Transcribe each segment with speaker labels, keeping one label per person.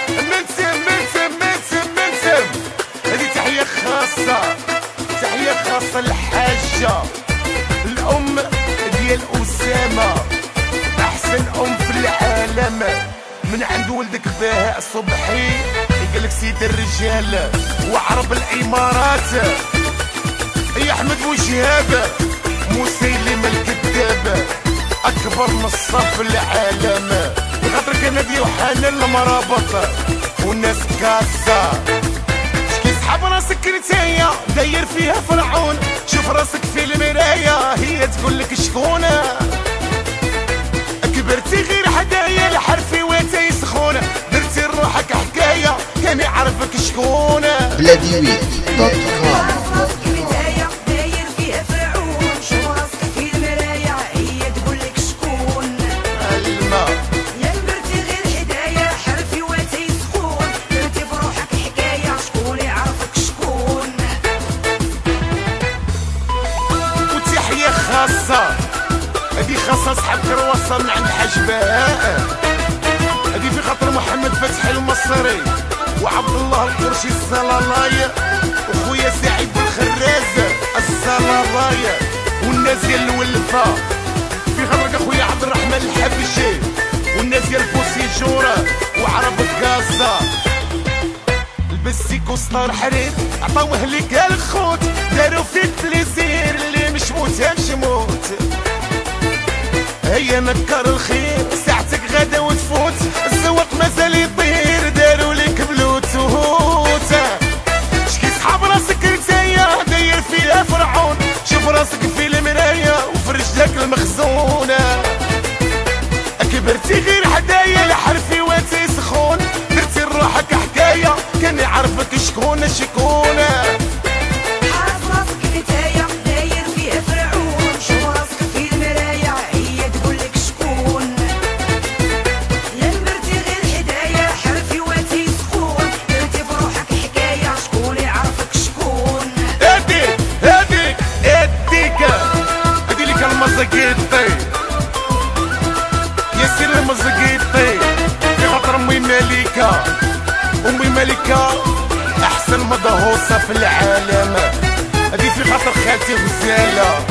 Speaker 1: منسم هذه تحية خاصة للحاجة الأم ديال أسامة، أحسن أم في العالم، من عند ولدك بهاء صبحي قالك سيد الرجال وعرب الإمارات، يا أحمد وشهاب مسيلم الكذاب أكبر نصاب في العالم، بخاطرك أنا دي وحنان المرابط والناس كاسة. شكي سحاب راسك نتايا داير فيها فرعون، شوف راسك في المراية هي تقولك شكون، كبرتي غير حدايا الحرفي واتاي سخونة، درتي لروحك حكاية كان يعرفك شكون.
Speaker 2: بلاديويت.com
Speaker 1: هذه خاصة صحاب كرواسة من عند حاج بهاء، هذه في خاطر محمد فتحي المصري وعبد الله القرشي الزلالاي وخويا سعيد الخراز الزلالاي والناس ديال الولفة، في خاطرك اخويا عبد الرحمن الحبشي والناس ديال بوسيجورة وعرب كازا، البسيكو ستار حرير عطاوه لك الخوت، داروا فيك بليزير اللي مش موت مش موت، هيا نكر الخير ساعتك غدا وتفوت، الزواق مازال يطير داروا لك بلوتوت، شكي سحاب راسك نتايا داير فيها فرعون، شوف راسك في المراية وفي رجلك المخزونة، كبرتي غير حدايا الحرفي واتي سخون، درتي لروحك حكاية كان يعرفك شكون. ياسر المزقيطي في خاطر أمي ملكة أحسن مدهوسة في العالم، هذه في خاطر خالتي غزالة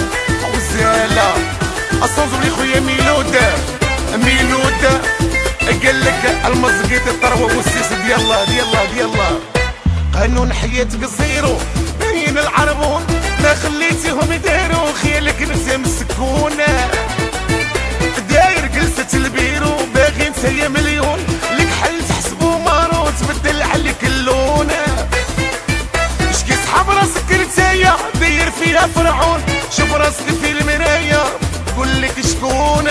Speaker 1: أصوص لي خويا ميلود قالك المزقيطي الطروة والسيس ديالله قانون حياة قصيرو باين العربون ما خليتيهم يديروا خيالك انت مسكونة، داير جلسة البيرو باغي نتايا مليون لك حل تحسبو مارو تبدل عليك اللون، شكي سحاب راسك نتايا داير فيها فرعون، شوف راسك في المراية قولك شكون،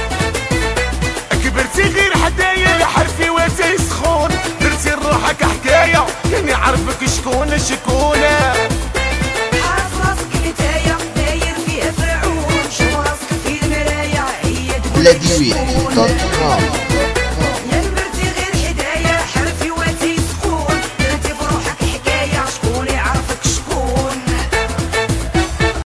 Speaker 1: كبرتي غير حدايا الحرفي واتاي سخون، درتي لروحك حكاية كان يعرفك شكون.
Speaker 2: بلاديويت.com